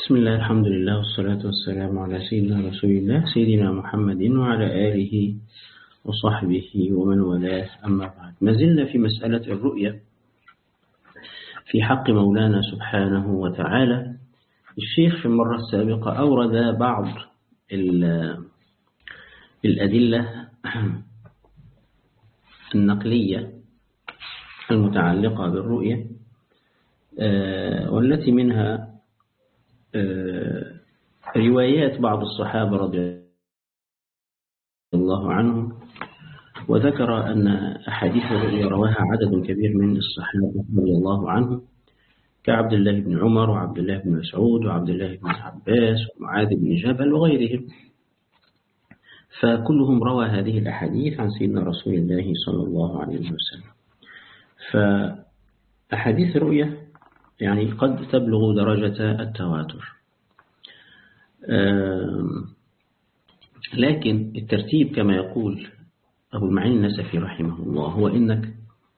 بسم الله، الحمد لله، والصلاة والسلام على سيدنا رسول الله سيدنا محمد وعلى آله وصحبه ومن والاه، أما بعد. ما زلنا في مسألة الرؤية في حق مولانا سبحانه وتعالى. الشيخ في المرة السابقة أورد بعض الأدلة النقلية المتعلقة بالرؤية، والتي منها روايات بعض الصحابة رضي الله عنهم، وذكر أن أحاديث الرؤيا رواها عدد كبير من الصحابة رضي الله عنهم، كعبد الله بن عمر وعبد الله بن مسعود وعبد الله بن عباس ومعاذ بن جبل وغيرهم، فكلهم روى هذه الأحاديث عن سيدنا رسول الله صلى الله عليه وسلم. فأحاديث الرؤيا يعني قد تبلغ درجة التواتر، لكن الترتيب كما يقول أبو المعين النسفي رحمه الله هو إنك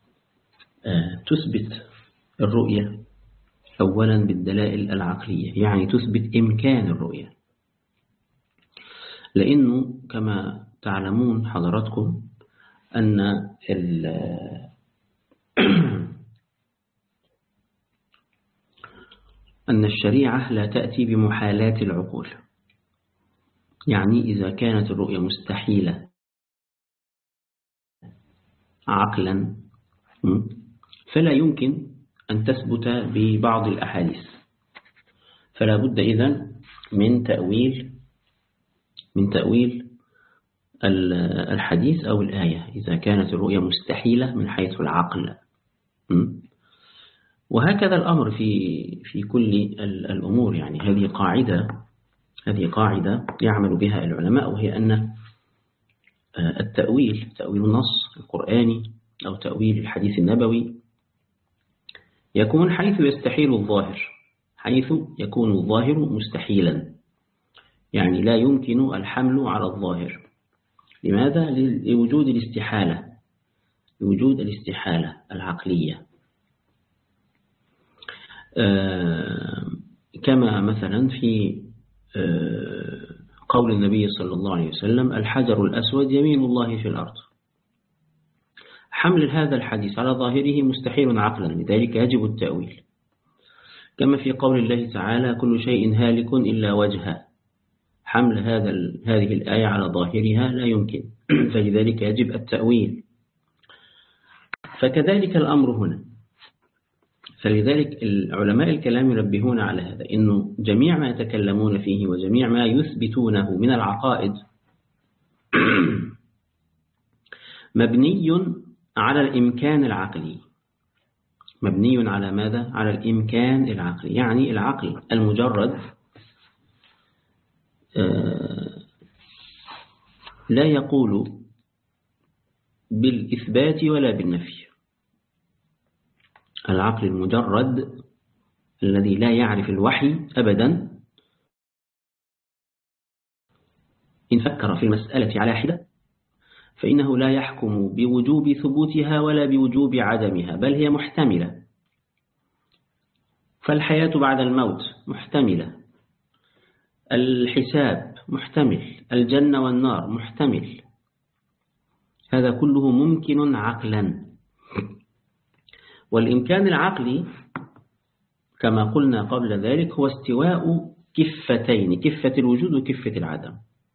تثبت الرؤية أولا بالدلائل العقلية، يعني تثبت إمكان الرؤية، لأنه كما تعلمون حضراتكم أن الشريعة لا تأتي بمحالات العقول، يعني إذا كانت الرؤية مستحيلة عقلا فلا يمكن أن تثبت ببعض الأحاديث، فلا بد إذن من تأويل الحديث أو الآية إذا كانت الرؤية مستحيلة من حيث العقل. وهكذا الأمر في كل الأمور، يعني هذه قاعدة يعمل بها العلماء، وهي أن تأويل النص القرآني أو تأويل الحديث النبوي يكون حيث يستحيل الظاهر، حيث يكون الظاهر مستحيلا، يعني لا يمكن الحمل على الظاهر. لماذا؟ لوجود الاستحالة العقلية، كما مثلا في قول النبي صلى الله عليه وسلم: الحجر الأسود يمين الله في الأرض. حمل هذا الحديث على ظاهره مستحيل عقلا، لذلك يجب التأويل. كما في قول الله تعالى: كل شيء هالك إلا وجهه. حمل هذه الآية على ظاهرها لا يمكن، فلذلك يجب التأويل. فكذلك الأمر هنا، فلذلك العلماء الكلام ينبهون على هذا، إنه جميع ما يتكلمون فيه وجميع ما يثبتونه من العقائد مبني على الإمكان العقلي. مبني على ماذا؟ على الإمكان العقلي، يعني العقل المجرد لا يقول بالإثبات ولا بالنفي. العقل المجرد الذي لا يعرف الوحي أبدا، إن فكر في المسألة على حدة فإنه لا يحكم بوجوب ثبوتها ولا بوجوب عدمها، بل هي محتملة. فالحياة بعد الموت محتملة، الحساب محتمل، الجنة والنار محتمل، هذا كله ممكن عقلا. والإمكان العقلي كما قلنا قبل ذلك هو استواء كفتين، كفة الوجود وكفة العدم.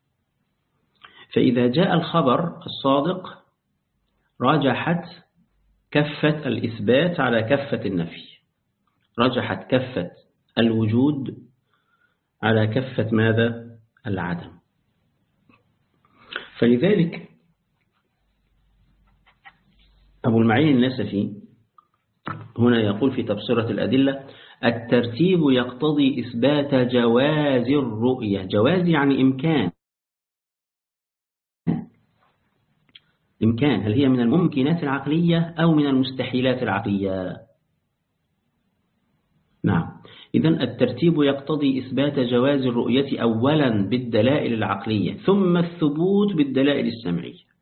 فإذا جاء الخبر الصادق رجحت كفة الإثبات على كفة النفي، رجحت كفة الوجود على كفة ماذا؟ العدم. فلذلك أبو المعين النسفي هنا يقول في تبصرة الأدلة: الترتيب يقتضي إثبات جواز الرؤية. جواز يعني إمكان. هل هي من الممكنات العقلية أو من المستحيلات العقلية؟ نعم. إذن الترتيب يقتضي إثبات جواز الرؤية أولا بالدلائل العقلية، ثم الثبوت بالدلائل السمعية.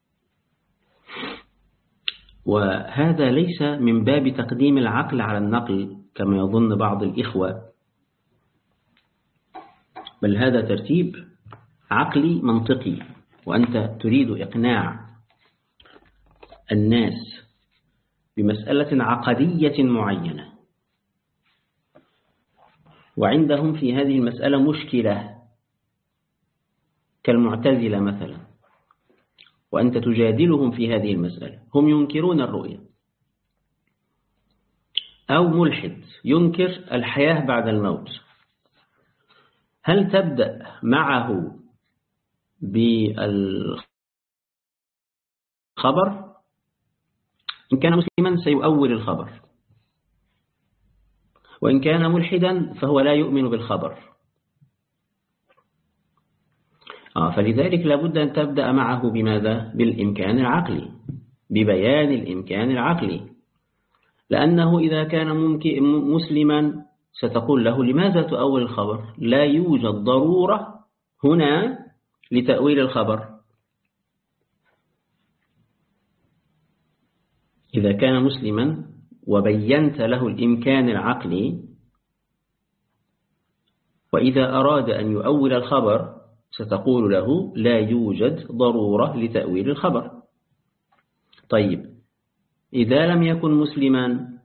وهذا ليس من باب تقديم العقل على النقل كما يظن بعض الإخوة، بل هذا ترتيب عقلي منطقي، وأنت تريد إقناع الناس بمسألة عقدية معينة، وعندهم في هذه المسألة مشكلة كالمعتزلة مثلا، وأنت تجادلهم في هذه المسألة. هم ينكرون الرؤية، أو ملحد ينكر الحياة بعد الموت. هل تبدأ معه بالخبر؟ إن كان مسلما سيؤول الخبر، وإن كان ملحدا فهو لا يؤمن بالخبر. فلذلك لابد أن تبدأ معه بماذا؟ بالإمكان العقلي، ببيان الإمكان العقلي، لأنه إذا كان مسلما ستقول له لماذا تؤول الخبر؟ لا يوجد ضرورة هنا لتأويل الخبر. إذا كان مسلما وبينت له الإمكان العقلي، وإذا أراد أن يؤول الخبر ستقول له لا يوجد ضرورة لتأويل الخبر. طيب إذا لم يكن مسلما،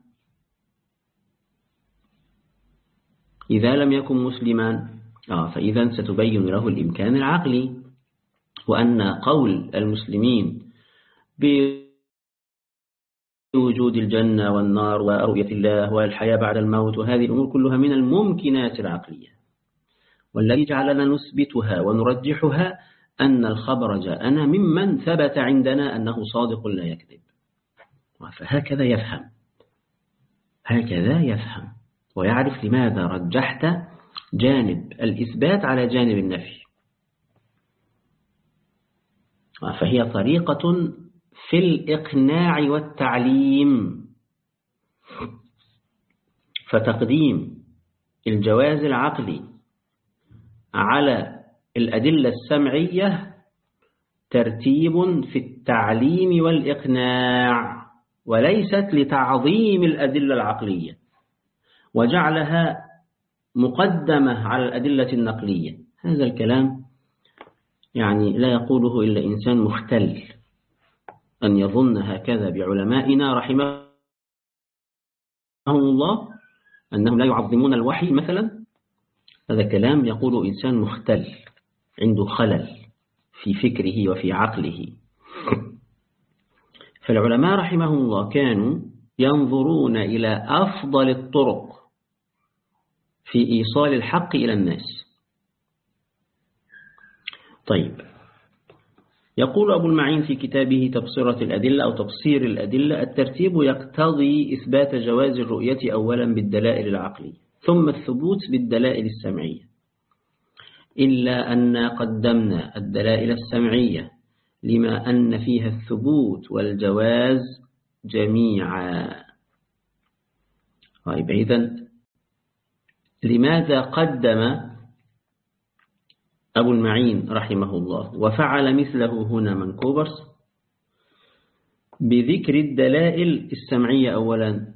فإذا ستبين له الإمكان العقلي، وأن قول المسلمين بوجود الجنة والنار ورؤية الله والحياة بعد الموت وهذه الأمور كلها من الممكنات العقلية، والذي جعلنا نثبتها ونرجحها أن الخبر جاءنا ممن ثبت عندنا أنه صادق لا يكذب. فهكذا يفهم ويعرف لماذا رجحت جانب الإثبات على جانب النفي. فهي طريقة في الإقناع والتعليم، فتقديم الجواز العقلي على الأدلة السمعية ترتيب في التعليم والإقناع، وليست لتعظيم الأدلة العقلية وجعلها مقدمة على الأدلة النقلية. هذا الكلام يعني لا يقوله إلا إنسان مختل، أن يظن هكذا بعلمائنا رحمهم الله أنهم لا يعظمون الوحي مثلا. هذا كلام يقوله إنسان مختل عنده خلل في فكره وفي عقله. فالعلماء رحمهم الله كانوا ينظرون إلى أفضل الطرق في إيصال الحق إلى الناس. طيب، يقول أبو المعين في كتابه تبصرة الأدلة أو تبصير الأدلة: الترتيب يقتضي إثبات جواز الرؤية أولا بالدلائل العقلية، ثم الثبوت بالدلائل السمعية، إلا أن قدمنا الدلائل السمعية لما أن فيها الثبوت والجواز جميعا. طيب، إذن لماذا قدم أبو المعين رحمه الله وفعل مثله هنا من كوبرس بذكر الدلائل السمعية أولا؟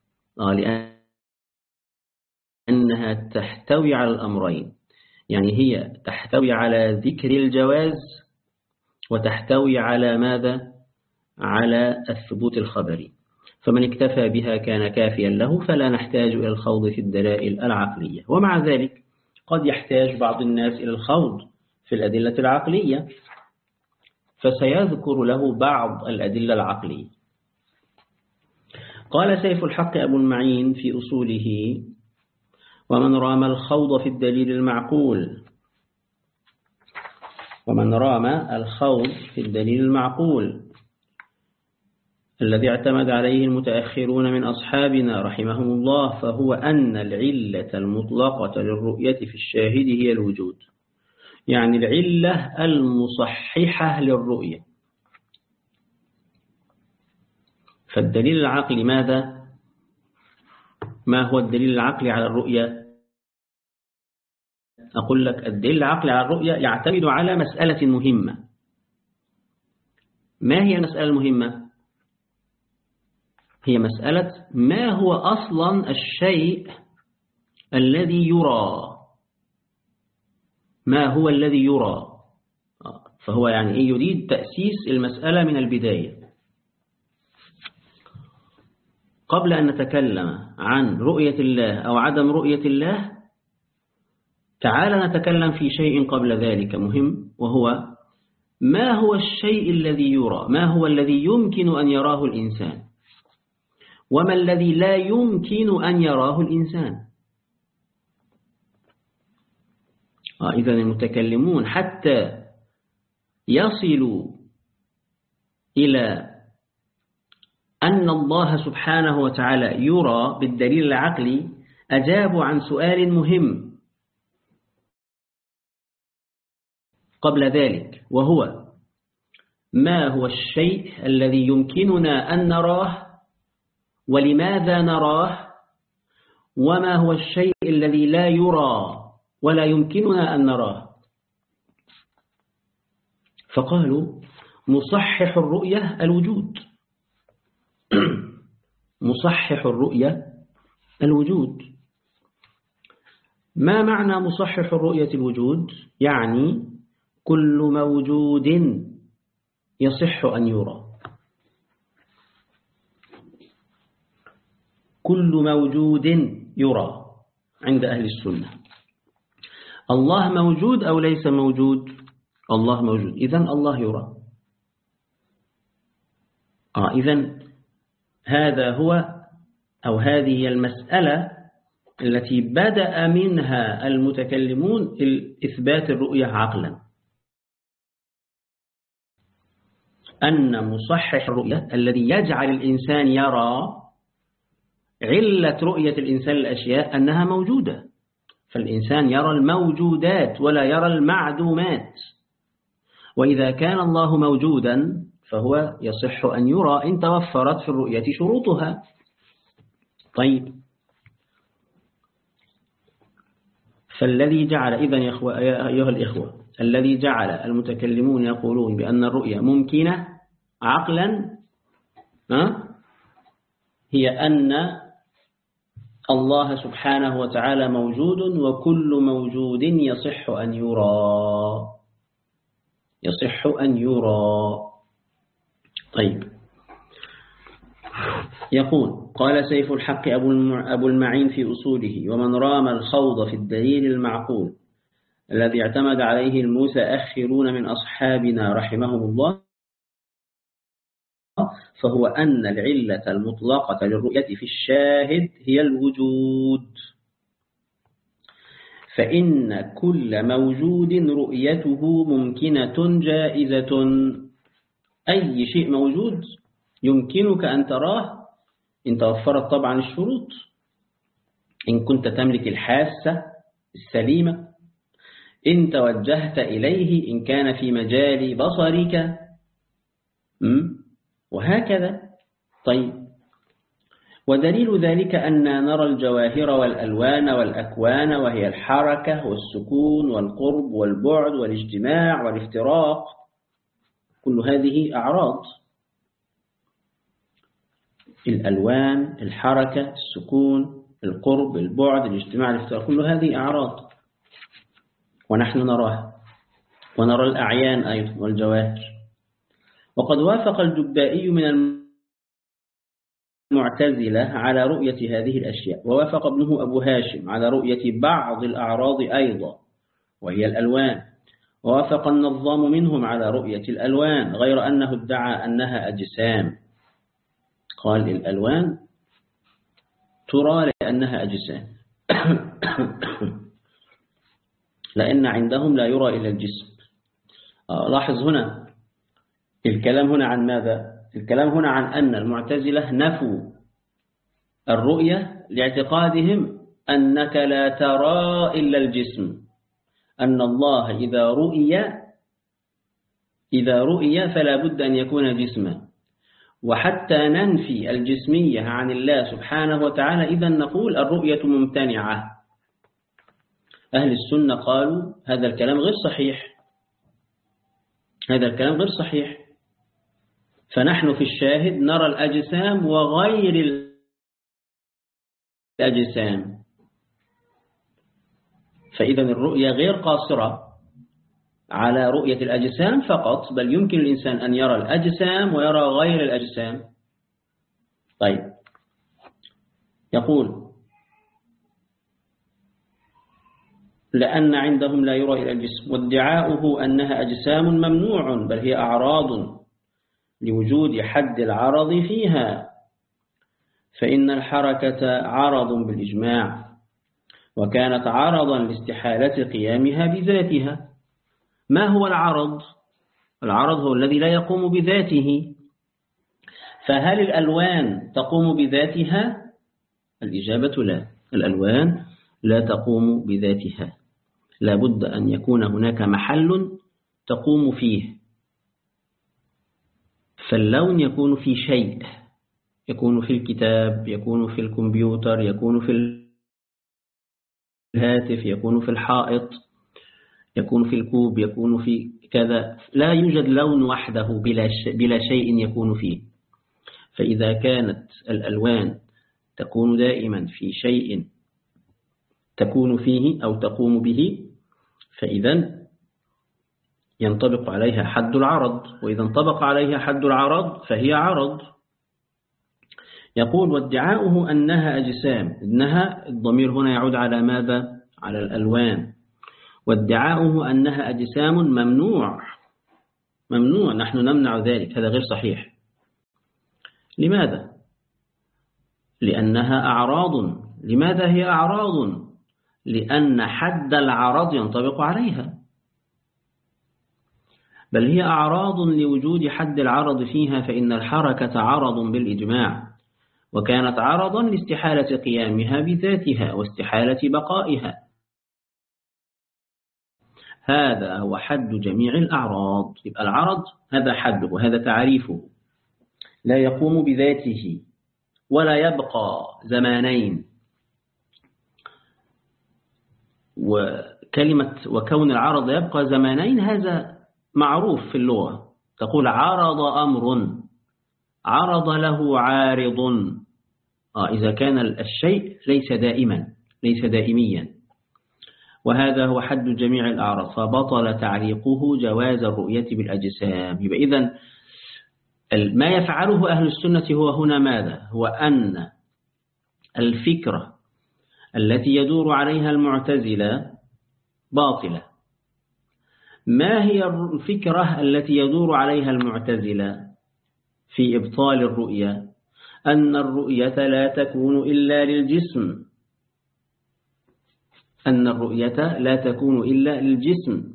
لأنها تحتوي على الأمرين، يعني هي تحتوي على ذكر الجواز وتحتوي على ماذا؟ على الثبوت الخبري. فمن اكتفى بها كان كافيا له، فلا نحتاج إلى الخوض في الدلائل العقلية. ومع ذلك قد يحتاج بعض الناس إلى الخوض في الأدلة العقلية، فسيذكر له بعض الأدلة العقلية. قال سيف الحق أبو المعين في أصوله: ومن رام الخوض في الدليل المعقول الذي اعتمد عليه المتأخرون من أصحابنا رحمهم الله، فهو أن العلة المطلقة للرؤية في الشاهد هي الوجود، يعني العلة المصححة للرؤية. فالدليل العقلي ماذا؟ ما هو الدليل العقلي على الرؤية؟ أقول لك الدليل العقلي على الرؤية يعتمد على مسألة مهمة. ما هي المسألة المهمة؟ هي مسألة ما هو أصلا الشيء الذي يرى. ما هو الذي يرى؟ فهو يعني إيه؟ يريد تأسيس المسألة من البداية. قبل أن نتكلم عن رؤية الله أو عدم رؤية الله، تعال نتكلم في شيء قبل ذلك مهم، وهو ما هو الشيء الذي يرى؟ ما هو الذي يمكن أن يراه الإنسان؟ وما الذي لا يمكن أن يراه الإنسان؟ إذن المتكلمون حتى يصلوا إلى أن الله سبحانه وتعالى يرى بالدليل العقلي أجابوا عن سؤال مهم قبل ذلك، وهو ما هو الشيء الذي يمكننا أن نراه ولماذا نراه؟ وما هو الشيء الذي لا يرى ولا يمكننا أن نراه؟ فقالوا مصحح الرؤية الوجود. مصحح الرؤية الوجود. ما معنى مصحح الرؤية الوجود؟ يعني كل موجود يصح أن يرى. كل موجود يرى عند أهل السنة. الله موجود أو ليس موجود؟ الله موجود، إذن الله يرى. إذن هذا هو أو هذه المسألة التي بدأ منها المتكلمون إثبات الرؤية عقلا، أن مصحح الرؤية الذي يجعل الإنسان يرى، علة رؤية الإنسان الأشياء أنها موجودة، فالإنسان يرى الموجودات ولا يرى المعدومات. وإذا كان الله موجودا فهو يصح أن يرى إن توفرت في الرؤية شروطها. طيب، فالذي جعل إذن يا أيها الإخوة، الذي جعل المتكلمون يقولون بأن الرؤية ممكنة عقلا هي أن الله سبحانه وتعالى موجود، وكل موجود يصح أن يرى. يصح أن يرى. طيب، يقول قال سيف الحق أبو المعين في أصوله: ومن رام الخوض في الدليل المعقول الذي اعتمد عليه المتأخرون من أصحابنا رحمهم الله، فهو أن العلة المطلقة للرؤية في الشاهد هي الوجود، فإن كل موجود رؤيته ممكنة جائزة. أي شيء موجود يمكنك أن تراه إن توفرت طبعا الشروط، إن كنت تملك الحاسة السليمة، إن توجهت إليه، إن كان في مجال بصرك، وهكذا. طيب، ودليل ذلك أن نرى الجواهر والألوان والأكوان، وهي الحركة والسكون والقرب والبعد والاجتماع والافتراق، كل هذه أعراض. الألوان، الحركة، السكون، القرب، البعد، الاجتماع، الافتراق، كل هذه أعراض ونحن نراها، ونرى الأعيان أيضا والجواهر. وقد وافق الجبائي من المعتزلة على رؤية هذه الأشياء، ووافق ابنه أبو هاشم على رؤية بعض الأعراض أيضا وهي الألوان، ووافق النظام منهم على رؤية الألوان، غير أنه ادعى أنها أجسام. قال الألوان ترى لأنها أجسام لأن عندهم لا يرى إلا الجسم. لاحظ هنا الكلام هنا عن ماذا؟ الكلام هنا عن أن المعتزلة نفوا الرؤية لاعتقادهم أنك لا ترى إلا الجسم، أن الله إذا رؤي فلا بد أن يكون جسما. وحتى ننفي الجسمية عن الله سبحانه وتعالى إذن نقول الرؤية ممتنعة. أهل السنة قالوا هذا الكلام غير صحيح، هذا الكلام غير صحيح. فنحن في الشاهد نرى الأجسام وغير الأجسام، فإذا الرؤية غير قاصرة على رؤية الأجسام فقط، بل يمكن الإنسان أن يرى الأجسام ويرى غير الأجسام. طيب، يقول لأن عندهم لا يرى إلى الجسم، وادعاؤه أنها أجسام ممنوع، بل هي أعراض لوجود حد العرض فيها، فإن الحركة عرض بالإجماع، وكانت عرضا لاستحالة قيامها بذاتها. ما هو العرض؟ العرض هو الذي لا يقوم بذاته. فهل الألوان تقوم بذاتها؟ الإجابة لا، الألوان لا تقوم بذاتها، لا بد أن يكون هناك محل تقوم فيه. فاللون يكون في شيء، يكون في الكتاب، يكون في الكمبيوتر، يكون في الهاتف، يكون في الحائط، يكون في الكوب، يكون في كذا. لا يوجد لون وحده بلا شيء يكون فيه. فإذا كانت الألوان تكون دائما في شيء تكون فيه أو تقوم به، فإذا ينطبق عليها حد العرض، وإذا انطبق عليها حد العرض فهي عرض. يقول وادعاؤه أنها أجسام، إنها الضمير هنا يعود على ماذا؟ على الألوان. وادعاؤه أنها أجسام ممنوع، ممنوع، نحن نمنع ذلك، هذا غير صحيح. لماذا؟ لأنها أعراض. لماذا هي أعراض؟ لأن حد العرض ينطبق عليها، بل هي أعراض لوجود حد العرض فيها، فإن الحركة عرض بالإجماع، وكانت عرضا لاستحالة قيامها بذاتها واستحالة بقائها. هذا هو حد جميع الأعراض. يبقى العرض هذا حده وهذا تعريفه، لا يقوم بذاته ولا يبقى زمانين. وكون العرض يبقى زمانين هذا معروف في اللغة. تقول عرض أمر، عرض له عارض. إذا كان الشيء ليس دائما، ليس دائميا. وهذا هو حد جميع الأعراض، فبطل تعليقه جواز الرؤية بالأجسام. يبقى إذن ما يفعله أهل السنة هو هنا ماذا؟ هو أن الفكرة التي يدور عليها المعتزلة باطلة. ما هي الفكرة التي يدور عليها المعتزلة في إبطال الرؤية؟ أن الرؤية لا تكون إلا للجسم، أن الرؤية لا تكون إلا للجسم.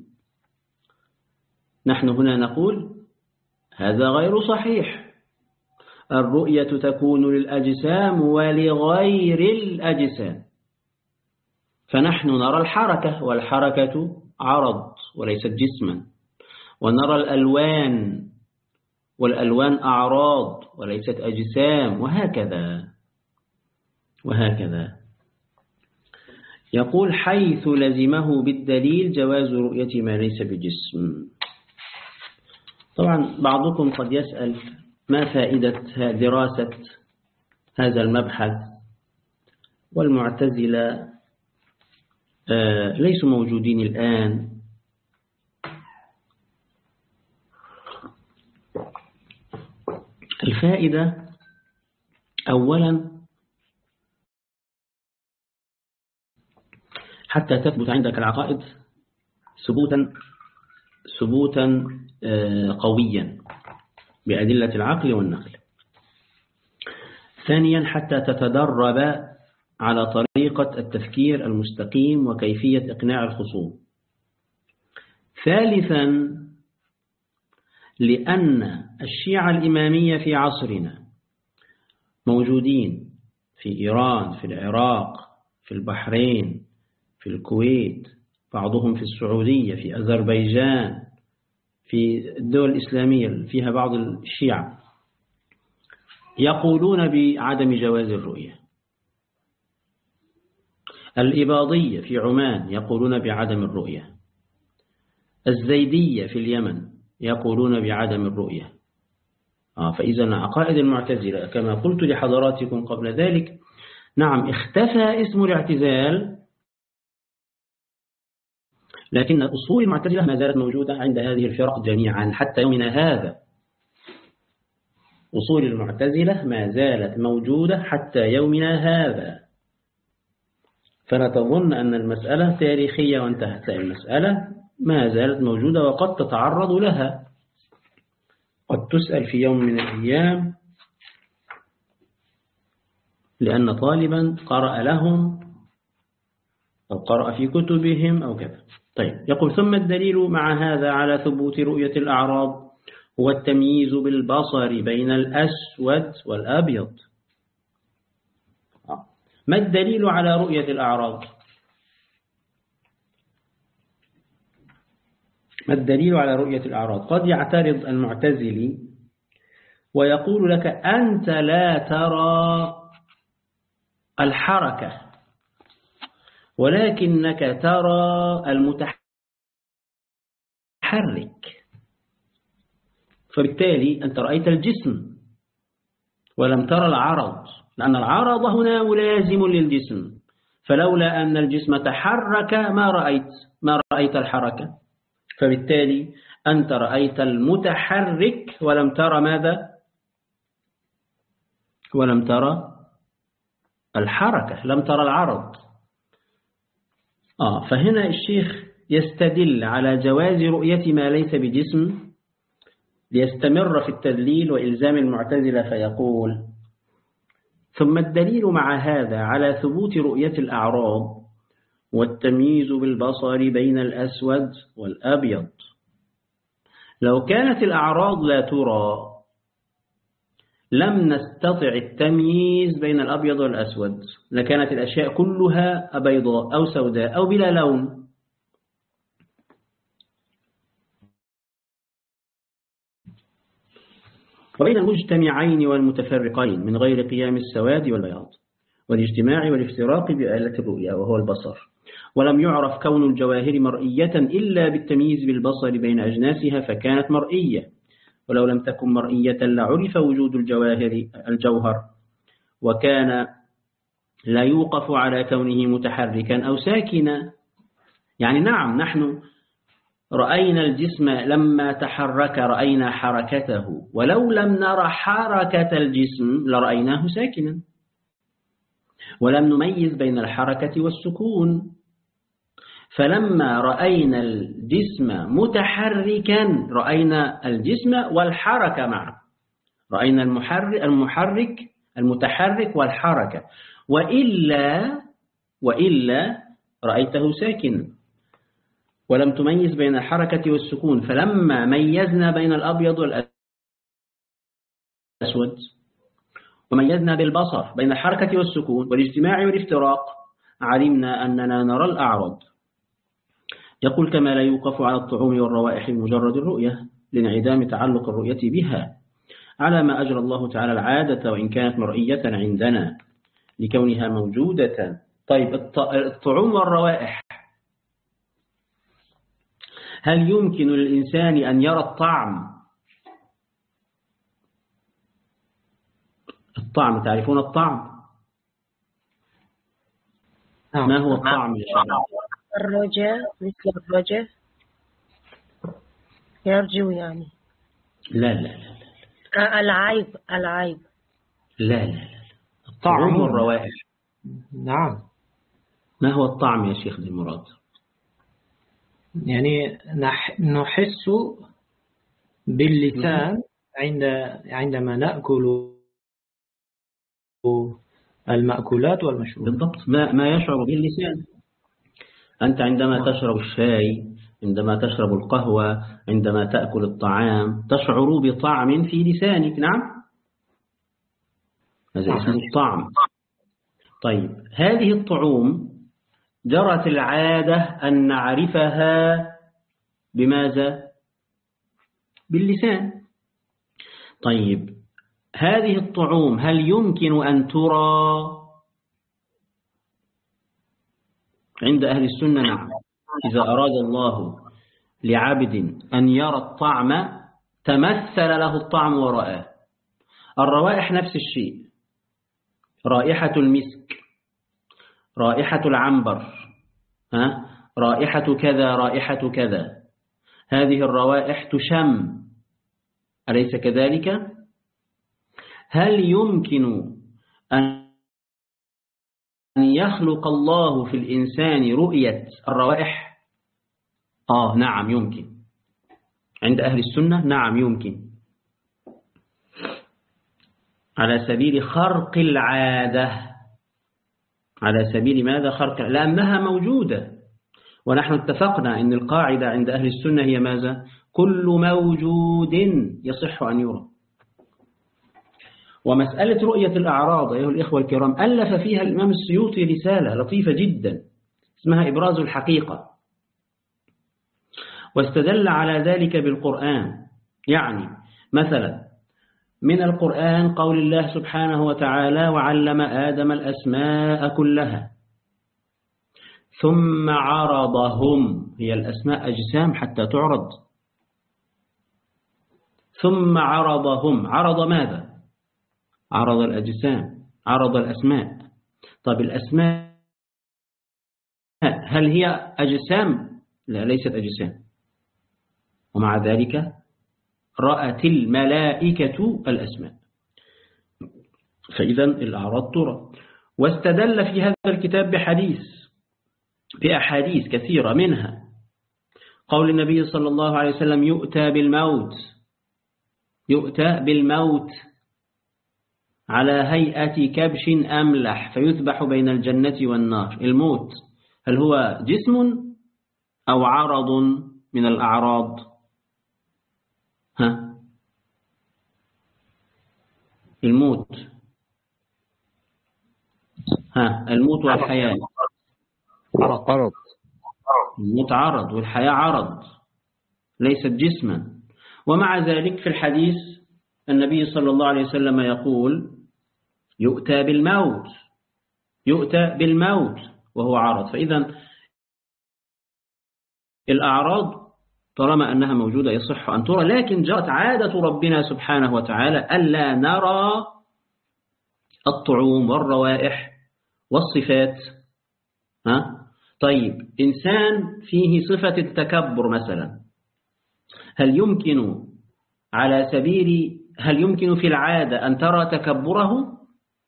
نحن هنا نقول هذا غير صحيح، الرؤية تكون للأجسام ولغير الأجسام. فنحن نرى الحركة، والحركة عرض وليست جسما، ونرى الألوان، والألوان أعراض وليست أجسام، وهكذا وهكذا. يقول حيث لزمه بالدليل جواز رؤية ما ليس بجسم. طبعا بعضكم قد يسأل ما فائدة دراسة هذا المبحث، والمعتزلة ليسوا موجودين الآن. الفائدة أولا حتى تثبت عندك العقائد ثبوتا قويا بأدلة العقل والنقل. ثانيا حتى تتدرب على طريقة التفكير المستقيم وكيفية إقناع الخصوم. ثالثا لأن الشيعة الإمامية في عصرنا موجودين في إيران، في العراق، في البحرين، في الكويت، بعضهم في السعودية، في أذربيجان، في الدول الإسلامية فيها بعض الشيعة يقولون بعدم جواز الرؤية. الإباضية في عمان يقولون بعدم الرؤية. الزيدية في اليمن يقولون بعدم الرؤية. فإذا عقائد المعتزلة كما قلت لحضراتكم قبل ذلك، نعم اختفى اسم الاعتزال، لكن أصول المعتزلة ما زالت موجودة عند هذه الفرق جميعا حتى يومنا هذا. أصول المعتزلة ما زالت موجودة حتى يومنا هذا. فلا تظن أن المسألة تاريخية وانتهت، لا، المسألة ما زالت موجودة وقد تتعرض لها، قد تسأل في يوم من الأيام لأن طالبا قرأ لهم أو قرأ في كتبهم أو كذا. طيب، يقول ثم الدليل مع هذا على ثبوت رؤية الأعراض هو التمييز بالبصر بين الأسود والأبيض. ما الدليل على رؤية الأعراض؟ ما الدليل على رؤية الأعراض؟ قد يعترض المعتزلي ويقول لك أنت لا ترى الحركة ولكنك ترى المتحرك، فبالتالي أنت رأيت الجسم ولم ترى العرض، لأن العرض هنا ملازم للجسم، فلولا أن الجسم تحرك ما رأيت الحركة، فبالتالي أنت رأيت المتحرك ولم ترى ماذا؟ ولم ترى الحركة، لم ترى العرض. فهنا الشيخ يستدل على جواز رؤية ما ليس بجسم ليستمر في التدليل وإلزام المعتزلة، فيقول ثم الدليل مع هذا على ثبوت رؤية الأعراض والتمييز بالبصر بين الأسود والأبيض. لو كانت الأعراض لا ترى لم نستطع التمييز بين الأبيض والأسود، لكانت الأشياء كلها بيضاء أو سوداء أو بلا لون. وبين المجتمعين والمتفرقين من غير قيام السواد والبياض والاجتماع والافتراق بآلة الرؤيا وهو البصر. ولم يعرف كون الجواهر مرئية إلا بالتمييز بالبصر بين أجناسها فكانت مرئية، ولو لم تكن مرئية لعرف وجود الجوهر وكان لا يوقف على كونه متحركا أو ساكنا. يعني نعم، نحن رأينا الجسم لما تحرك رأينا حركته، ولو لم نرى حركة الجسم لرأيناه ساكنا، ولم نميز بين الحركة والسكون. فلما رأينا الجسم متحركا رأينا الجسم والحركة معا، رأينا المتحرك والحركة، وإلا رأيته ساكنا ولم تميز بين الحركة والسكون. فلما ميزنا بين الأبيض والأسود وميزنا بالبصر بين الحركة والسكون والاجتماع والافتراق علمنا أننا نرى الأعراض. يقول كما لا يوقف على الطعوم والروائح بمجرد الرؤية لانعدام تعلق الرؤية بها، على ما أجرى الله تعالى العادة وإن كانت مرئية عندنا لكونها موجودة. طيب، الطعوم والروائح، هل يمكن للإنسان أن يرى الطعم؟ الطعم، تعرفون الطعم؟ ما هو الطعم يا شباب؟ الرجاء، مثل الرجاء يرجو يعني. لا لا لا لا. العيب. لا لا لا. الطعم والروائح. نعم. ما هو الطعم يا شيخ ذي مراد؟ يعني نحس باللسان عندما نأكل المأكولات والمشروبات. بالضبط، ما يشعر به اللسان. أنت عندما تشرب الشاي، عندما تشرب القهوة، عندما تأكل الطعام تشعر بطعم في لسانك. نعم، هذا اسمه الطعم. طيب، هذه الطعوم جرت العادة أن نعرفها بماذا؟ باللسان. طيب، هذه الطعوم هل يمكن أن ترى عند أهل السنة؟ نعم. إذا أراد الله لعبد أن يرى الطعم تمثل له الطعم ورآه. الروائح نفس الشيء، رائحة المسك، رائحة العنبر، رائحة كذا رائحة كذا، هذه الروائح تشم، أليس كذلك؟ هل يمكن أن يخلق الله في الإنسان رؤية الروائح؟ نعم يمكن. عند أهل السنة نعم يمكن، على سبيل خرق العادة. على سبيل ماذا خرق؟ لأنها موجودة، ونحن اتفقنا أن القاعدة عند أهل السنة هي ماذا؟ كل موجود يصح أن يرى. ومسألة رؤية الأعراض أيها الإخوة الكرام ألف فيها الإمام السيوطي رسالة لطيفة جدا اسمها إبراز الحقيقة، واستدل على ذلك بالقرآن. يعني مثلا من القرآن قول الله سبحانه وتعالى: وعلم آدم الأسماء كلها ثم عرضهم، هي الأسماء أجسام حتى تعرض، ثم عرضهم، عرض ماذا؟ عرض الأجسام، عرض الأسماء. طب الأسماء هل هي أجسام؟ لا، ليست أجسام، ومع ذلك رأت الملائكة الأسماء، فإذا الأعراض ترى. واستدل في هذا الكتاب بأحاديث كثيرة، منها قول النبي صلى الله عليه وسلم: يؤتى بالموت على هيئة كبش أملح فيذبح بين الجنة والنار. الموت هل هو جسم أو عرض من الأعراض؟ الموت والحياة. عرض. الموت عرض والحياة عرض، ليست جسما. ومع ذلك في الحديث النبي صلى الله عليه وسلم يقول: يؤتى بالموت وهو عرض. فإذا الأعراض طالما أنها موجودة يصح أن ترى، لكن جاءت عادة ربنا سبحانه وتعالى ألا نرى الطعوم والروائح والصفات. طيب إنسان فيه صفة التكبر مثلا، هل يمكن في العادة أن ترى تكبره؟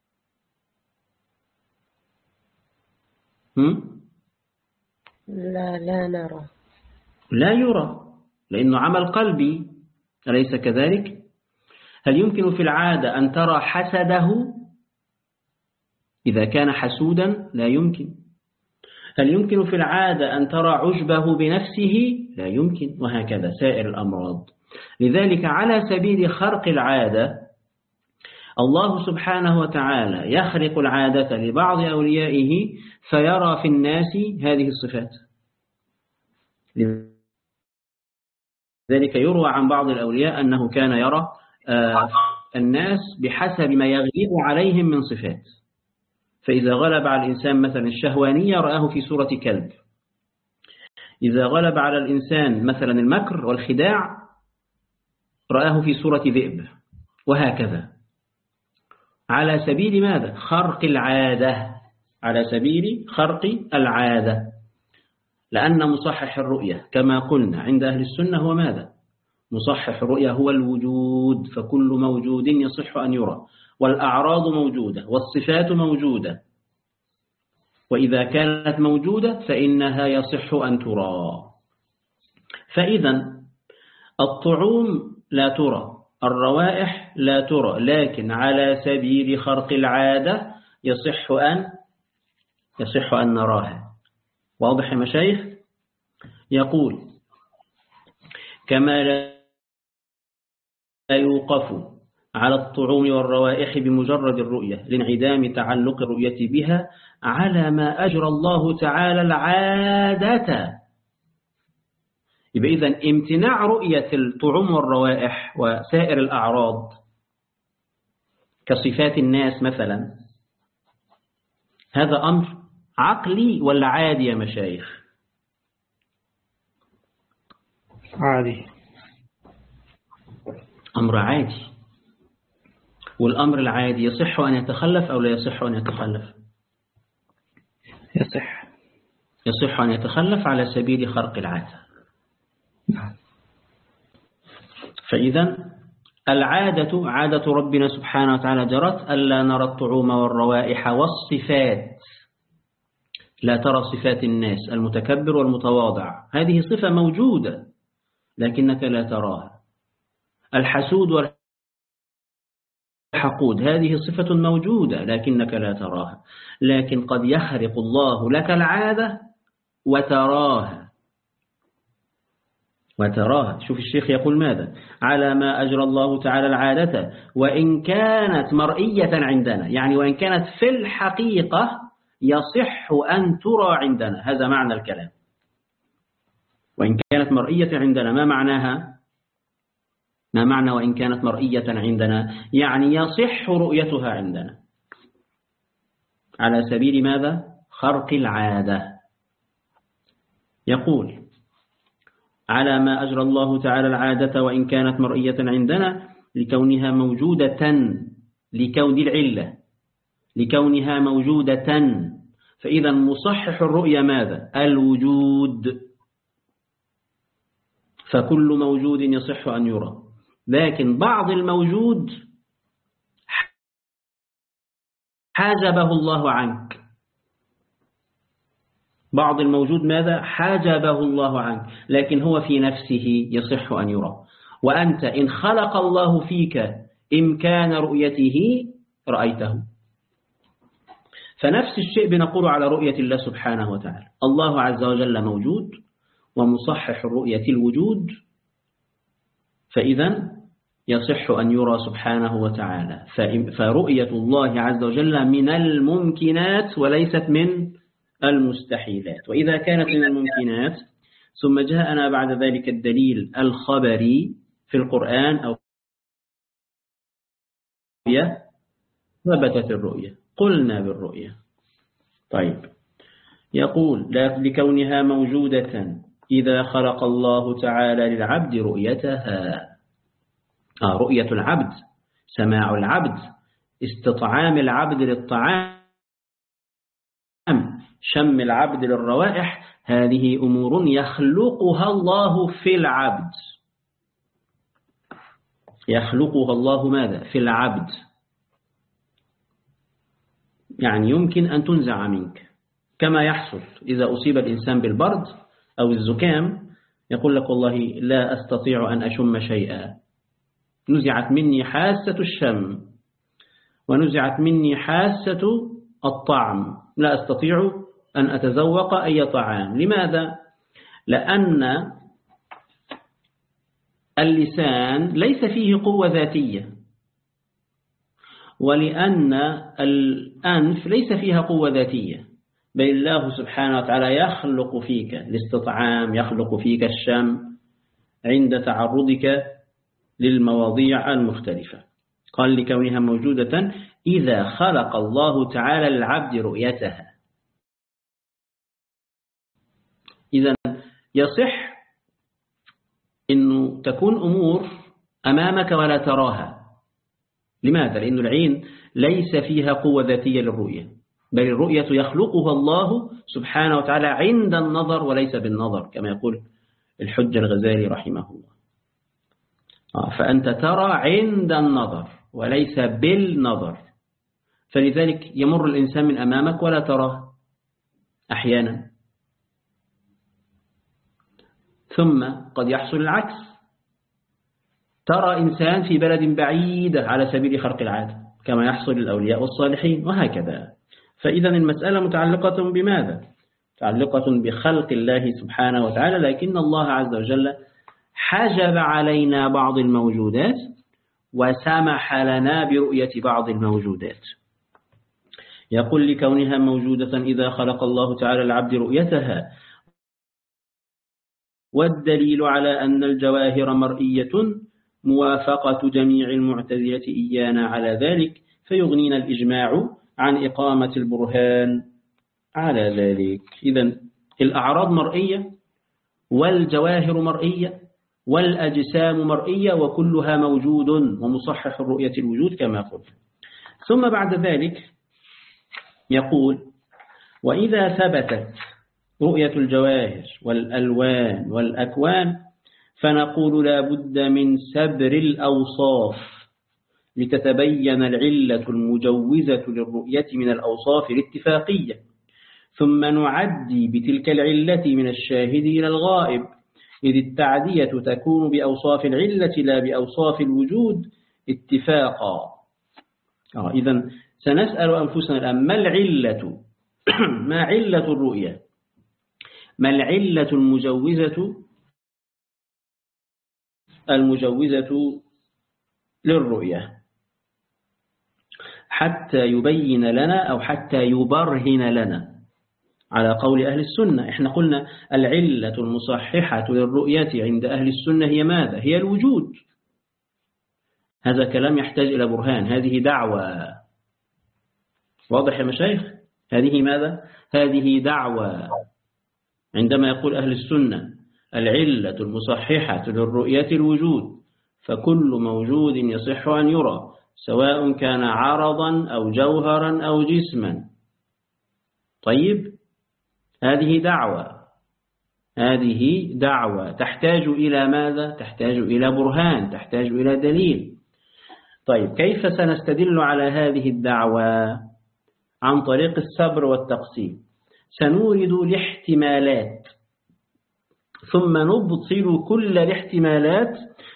لا نرى، لا يرى، لأنه عمل قلبي، أليس كذلك؟ هل يمكن في العادة أن ترى حسده إذا كان حسودا؟ لا يمكن. هل يمكن في العادة أن ترى عجبه بنفسه؟ لا يمكن، وهكذا سائر الأمراض. لذلك على سبيل خرق العادة الله سبحانه وتعالى يخرق العادة لبعض أوليائه فيرى في الناس هذه الصفات. لذلك يروى عن بعض الأولياء أنه كان يرى الناس بحسب ما يغلب عليهم من صفات، فإذا غلب على الإنسان مثلا الشهوانية رآه في صورة كلب، إذا غلب على الإنسان مثلا المكر والخداع رآه في صورة ذئب، وهكذا، على سبيل ماذا؟ خرق العادة، على سبيل خرق العادة. لأن مصحح الرؤية كما قلنا عند أهل السنة هو ماذا؟ مصحح الرؤية هو الوجود، فكل موجود يصح أن يرى، والأعراض موجودة والصفات موجودة، وإذا كانت موجودة فإنها يصح أن ترى. فإذا الطعوم لا ترى، الروائح لا ترى، لكن على سبيل خرق العادة يصح أن نراها. واضح يا مشايخ؟ يقول: كما لا يوقف على الطعوم والروائح بمجرد الرؤية لانعدام تعلق الرؤية بها على ما أجرى الله تعالى العادة. يبقى إذن امتناع رؤية الطعوم والروائح وسائر الأعراض كصفات الناس مثلا، هذا أمر عقلي ولا عادي يا مشايخ؟ عادي، أمر عادي. والأمر العادي يصح أن يتخلف أو لا يصح أن يتخلف؟ يصح. يصح أن يتخلف على سبيل خرق العادة. فإذا العادة عادة ربنا سبحانه وتعالى جرت ألا نرى الطعوم والروائح والصفات. لا ترى صفات الناس، المتكبر والمتواضع، هذه صفة موجودة لكنك لا تراها. الحسود والحقود هذه صفة موجودة لكنك لا تراها. لكن قد يخرق الله لك العادة وتراها. شوف الشيخ يقول ماذا؟ على ما أجرى الله تعالى العادة وإن كانت مرئية عندنا، يعني وإن كانت في الحقيقة يصح أن ترى عندنا. هذا معنى الكلام. وإن كانت مرئية عندنا ما معناها؟ ما معنى وإن كانت مرئية عندنا؟ يعني يصح رؤيتها عندنا على سبيل ماذا؟ خرق العادة. يقول على ما أجرى الله تعالى العادة وإن كانت مرئية عندنا لكونها موجودة، لكون العلة لكونها موجودة. فإذا مصحح الرؤية ماذا؟ الوجود. فكل موجود يصح أن يرى، لكن بعض الموجود حاجبه الله عنك. بعض الموجود ماذا؟ حاجبه الله عنك، لكن هو في نفسه يصح أن يرى. وأنت إن خلق الله فيك إمكان رؤيته رأيته. فنفس الشيء بنقول على رؤية الله سبحانه وتعالى. الله عز وجل موجود ومصحح الرؤية الوجود، فإذا يصح أن يرى سبحانه وتعالى. فرؤية الله عز وجل من الممكنات وليست من المستحيلات. وإذا كانت من الممكنات ثم جاءنا بعد ذلك الدليل الخبري في القرآن أو ثبتت الرؤية، قلنا بالرؤية. طيب، يقول لكونها موجودة إذا خلق الله تعالى للعبد رؤيتها. رؤية العبد، سماع العبد، استطعام العبد للطعام، شم العبد للروائح، هذه أمور يخلقها الله في العبد. يخلقها الله ماذا؟ في العبد. يعني يمكن أن تنزع منك، كما يحصل إذا أصيب الإنسان بالبرد أو الزكام، يقول لك والله لا أستطيع أن أشم شيئا، نزعت مني حاسة الشم ونزعت مني حاسة الطعم، لا أستطيع أن أتذوق أي طعام. لماذا؟ لأن اللسان ليس فيه قوة ذاتية، ولأن الأنف ليس فيها قوة ذاتية، بل الله سبحانه وتعالى يخلق فيك الاستطعام، يخلق فيك الشم عند تعرضك للمواضيع المختلفة. قال لكونها موجودة إذا خلق الله تعالى للعبد رؤيتها. إذا يصح أنه تكون أمور أمامك ولا تراها. لماذا؟ لأن العين ليس فيها قوة ذاتية للرؤية، بل الرؤية يخلقها الله سبحانه وتعالى عند النظر وليس بالنظر، كما يقول الحجة الغزالي رحمه الله. فأنت ترى عند النظر وليس بالنظر، فلذلك يمر الإنسان من أمامك ولا تراه أحيانا. ثم قد يحصل العكس، ترى إنسان في بلد بعيدة على سبيل خرق العادة، كما يحصل للأولياء والصالحين وهكذا. فإذا المسألة متعلقة بماذا؟ متعلقة بخلق الله سبحانه وتعالى، لكن الله عز وجل حجب علينا بعض الموجودات وسمح لنا برؤية بعض الموجودات. يقول لكونها موجودة إذا خلق الله تعالى العبد رؤيتها. والدليل على أن الجواهر مرئية موافقة جميع المعتزلة إيانا على ذلك، فيغنينا الإجماع عن إقامة البرهان على ذلك. إذن الأعراض مرئية والجواهر مرئية والأجسام مرئية وكلها موجود ومصحح الرؤية الوجود كما قلت. ثم بعد ذلك يقول وإذا ثبتت رؤية الجواهر والألوان والأكوان، فنقول لا بد من سبر الأوصاف لتتبين العلة المجوزة للرؤية من الأوصاف الاتفاقية، ثم نعدي بتلك العلة من الشاهد إلى الغائب، إذ التعدية تكون بأوصاف العلة لا بأوصاف الوجود اتفاقا. إذن سنسأل أنفسنا الآن ما العلة ما علة الرؤية؟ ما العلة المجوزة للرؤية حتى يبين لنا أو حتى يبرهن لنا على قول أهل السنة؟ إحنا قلنا العلة المصححة للرؤية عند أهل السنة هي ماذا؟ هي الوجود. هذا كلام يحتاج إلى برهان، هذه دعوة. واضح يا مشايخ؟ هذه ماذا؟ هذه دعوة. عندما يقول أهل السنة العلة المصححة للرؤية الوجود، فكل موجود يصح أن يرى سواء كان عرضا أو جوهرا أو جسما. طيب، هذه دعوة تحتاج إلى ماذا؟ تحتاج إلى برهان، تحتاج إلى دليل. طيب، كيف سنستدل على هذه الدعوة؟ عن طريق الصبر والتقسيم. سنورد الاحتمالات ثم نبطل كل الاحتمالات،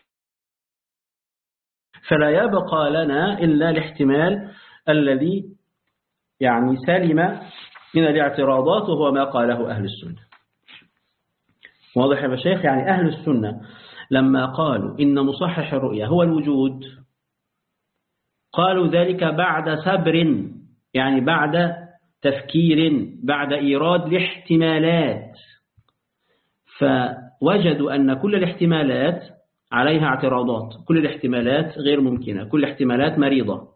فلا يبقى لنا إلا الاحتمال الذي سلم من الاعتراضات، وهو ما قاله أهل السنة. واضح يا مشايخ؟ أهل السنة لما قالوا إن مصحح الرؤية هو الوجود، قالوا ذلك بعد صبر، بعد تفكير، بعد إيراد الاحتمالات، فوجدوا أن كل الاحتمالات عليها اعتراضات، كل الاحتمالات غير ممكنة، كل الاحتمالات مريضة.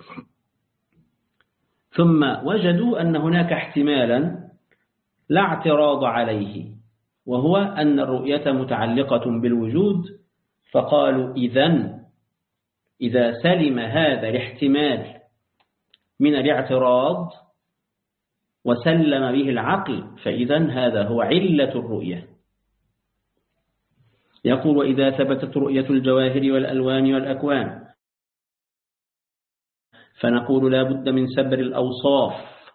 ثم وجدوا أن هناك احتمالا لا اعتراض عليه، وهو أن الرؤية متعلقة بالوجود، فقالوا إذا سلم هذا الاحتمال من الاعتراض وسلم به العقل، فإذا هذا هو علة الرؤية. يقول وإذا ثبتت رؤية الجواهر والألوان والأكوان، فنقول لا بد من سبر الأوصاف،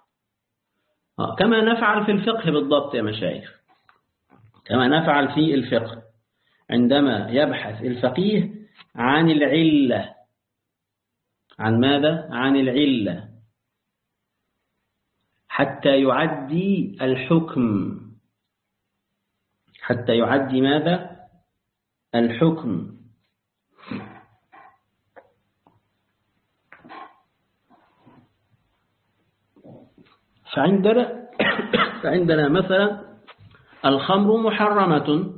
كما نفعل في الفقه بالضبط يا مشايخ، كما نفعل في الفقه عندما يبحث الفقيه عن العلة. عن ماذا؟ عن العلة حتى يعدي الحكم، حتى يعدي ماذا؟ الحكم. فعندنا مثلا الخمر محرمة،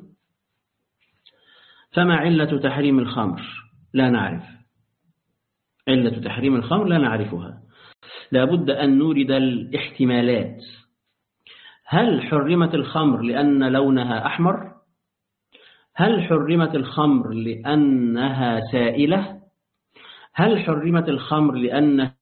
فما علة تحريم الخمر؟ لا نعرف. علة تحريم الخمر لا نعرفها، لابد أن نورد الاحتمالات. هل حرمت الخمر لأن لونها أحمر؟ هل حرمت الخمر لأنها سائلة؟ هل حرمت الخمر لأنها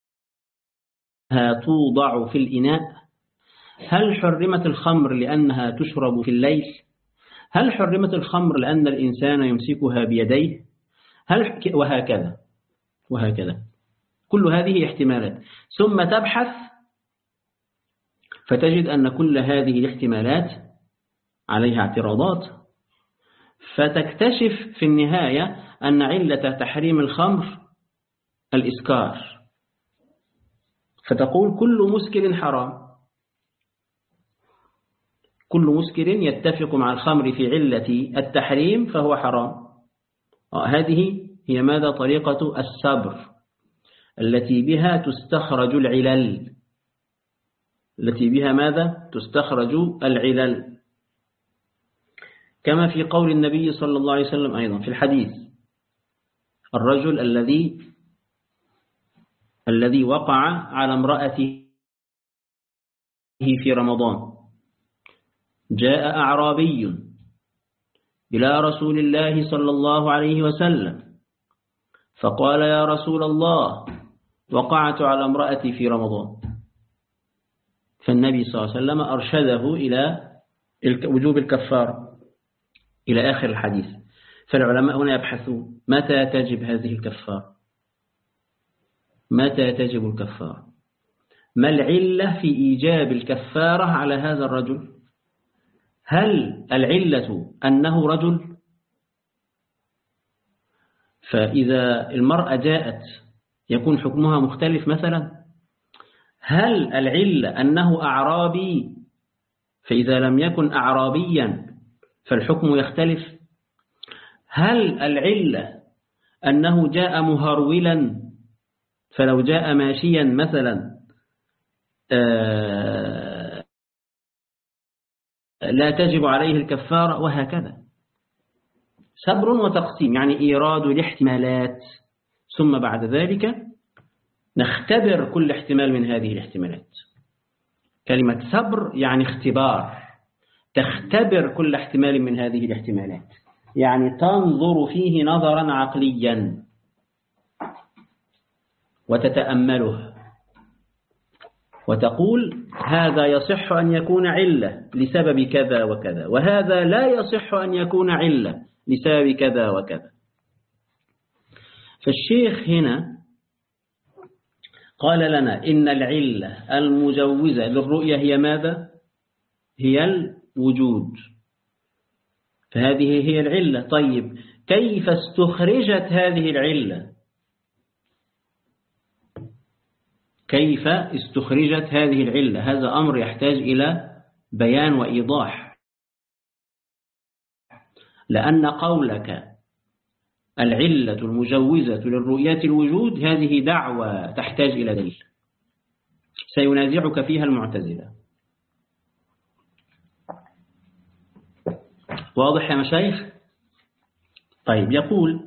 توضع في الإناء؟ هل حرمت الخمر لأنها تشرب في الليل؟ هل حرمت الخمر لأن الإنسان يمسكها بيديه؟ وهكذا كل هذه احتمالات. ثم تبحث فتجد أن كل هذه الاحتمالات عليها اعتراضات، فتكتشف في النهاية أن علة تحريم الخمر الإسكار، فتقول كل مسكر حرام، كل مسكر يتفق مع الخمر في علة التحريم فهو حرام. هذه هي ماذا؟ طريقة السبر التي بها تستخرج العلل، التي بها ماذا؟ تستخرج العلل، كما في قول النبي صلى الله عليه وسلم أيضا في الحديث: الرجل الذي وقع على امرأته في رمضان، جاء أعرابي إلى رسول الله صلى الله عليه وسلم فقال: يا رسول الله، وقعت على امرأتي في رمضان. فالنبي صلى الله عليه وسلم أرشده إلى وجوب الكفارة إلى آخر الحديث. فالعلماء هنا يبحثون متى تجب هذه الكفارة، متى تجب الكفارة، ما العلة في إيجاب الكفارة على هذا الرجل؟ هل العلة أنه رجل؟ فإذا المرأة جاءت يكون حكمها مختلف مثلا. هل العلة أنه أعرابي؟ فإذا لم يكن أعرابيا فالحكم يختلف. هل العلة أنه جاء مهرولا؟ فلو جاء ماشيا مثلا لا تجب عليه الكفارة، وهكذا. صبر وتقسيم، يعني إيراد الاحتمالات، ثم بعد ذلك نختبر كل احتمال من هذه الاحتمالات. كلمة صبر يعني اختبار، تختبر كل احتمال من هذه الاحتمالات، يعني تنظر فيه نظرا عقليا وتتأمله وتقول هذا يصح أن يكون علة لسبب كذا وكذا، وهذا لا يصح أن يكون علة لسبب كذا وكذا. فالشيخ هنا قال لنا إن العلة المجوزة للرؤية هي ماذا؟ هي الوجود، فهذه هي العلة. طيب كيف استخرجت هذه العلة؟ كيف استخرجت هذه العلة؟ هذا أمر يحتاج إلى بيان وإيضاح، لأن قولك العلة المجوزة للرؤية الوجود هذه دعوة تحتاج إلى دليل، سينازعك فيها المعتزلة. واضح يا مشايخ؟ طيب يقول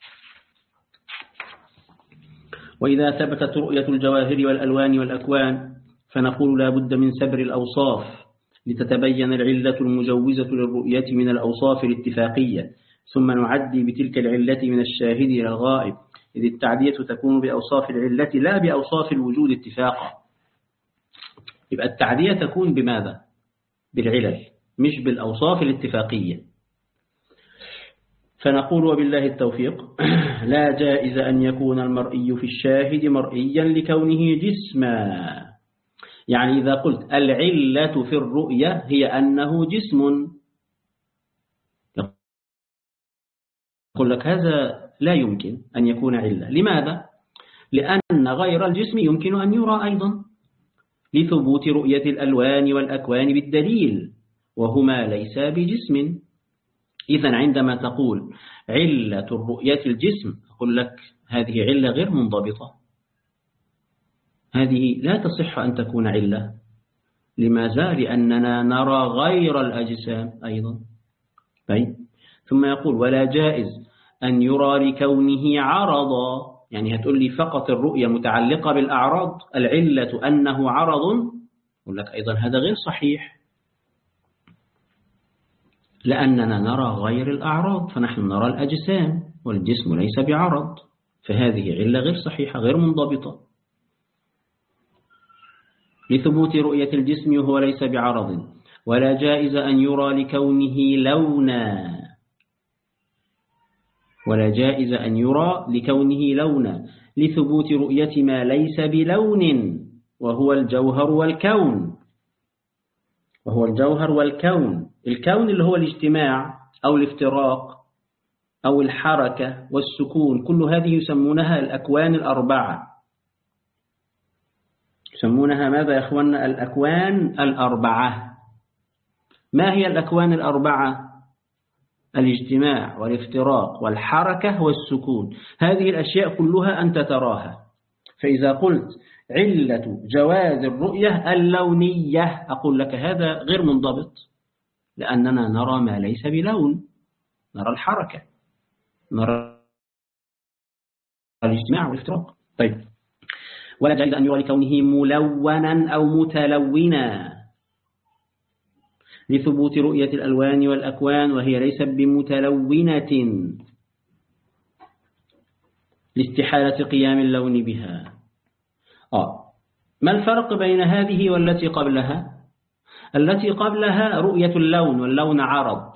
وإذا ثبتت رؤية الجواهر والألوان والأكوان فنقول لا بد من سبر الأوصاف لتتبين العلة المجوزة للرؤية من الأوصاف الاتفاقية، ثم نعدي بتلك العلة من الشاهد إلى الغائب، إذ التعدية تكون بأوصاف العلة لا بأوصاف الوجود اتفاقا. يبقى التعدية تكون بماذا؟ بالعلل مش بالأوصاف الاتفاقية. فنقول وبالله التوفيق لا جائز أن يكون المرئي في الشاهد مرئيا لكونه جسما. يعني إذا قلت العلة في الرؤية هي أنه جسم، يقول لك هذا لا يمكن أن يكون علة. لماذا؟ لأن غير الجسم يمكن أن يرى أيضا لثبوت رؤية الألوان والأكوان بالدليل، وهما ليس بجسم. إذن عندما تقول علة الرؤية الجسم أقول لك هذه علة غير منضبطة، هذه لا تصح أن تكون علة. لماذا؟ لأننا نرى غير الأجسام أيضا. طيب ثم يقول ولا جائز أن يرى لكونه عرضا، يعني هتقول لي فقط الرؤية متعلقة بالأعراض، العلة أنه عرض، أقول لك أيضا هذا غير صحيح، لأننا نرى غير الأعراض، فنحن نرى الأجسام والجسم ليس بعرض، فهذه علة غير صحيحة غير منضبطة. لثبوت رؤية الجسم وهو ليس بعرض. ولا جائز أن يرى لكونه لونا، ولا جائز أن يرى لكونه لونا لثبوت رؤية ما ليس بلون وهو الجوهر والكون. وهو الجوهر والكون، الكون اللي هو الاجتماع أو الافتراق أو الحركة والسكون، كل هذه يسمونها الأكوان الأربعة. يسمونها ماذا يا أخوانا؟ الأكوان الأربعة. ما هي الأكوان الأربعة؟ الاجتماع والافتراق والحركة والسكون، هذه الأشياء كلها أنت تراها. فإذا قلت علة جواز الرؤية اللونية أقول لك هذا غير منضبط، لأننا نرى ما ليس بلون، نرى الحركة، نرى الاجتماع والافتراق. طيب ولا جائز أن يرى لكونه ملونا أو متلونا لثبوت رؤية الألوان والأكوان وهي ليست بمتلونة لاستحالة قيام اللون بها. ما الفرق بين هذه والتي قبلها؟ التي قبلها رؤية اللون، واللون عرض.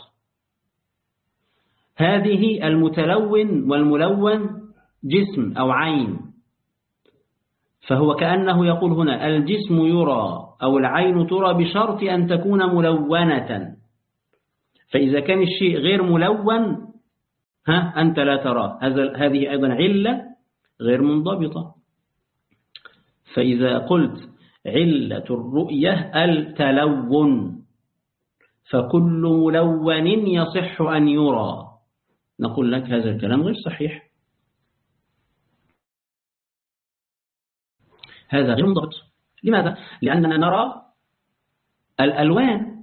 هذه المتلون والملون جسم أو عين، فهو كأنه يقول هنا الجسم يرى أو العين ترى بشرط أن تكون ملونة، فإذا كان الشيء غير ملون أنت لا تراه. هذه أيضا علة غير منضبطة. فإذا قلت علة الرؤية التلون، فكل ملون يصح أن يرى، نقول لك هذا الكلام غير صحيح، هذا غير منضبط. لماذا؟ لأننا نرى الألوان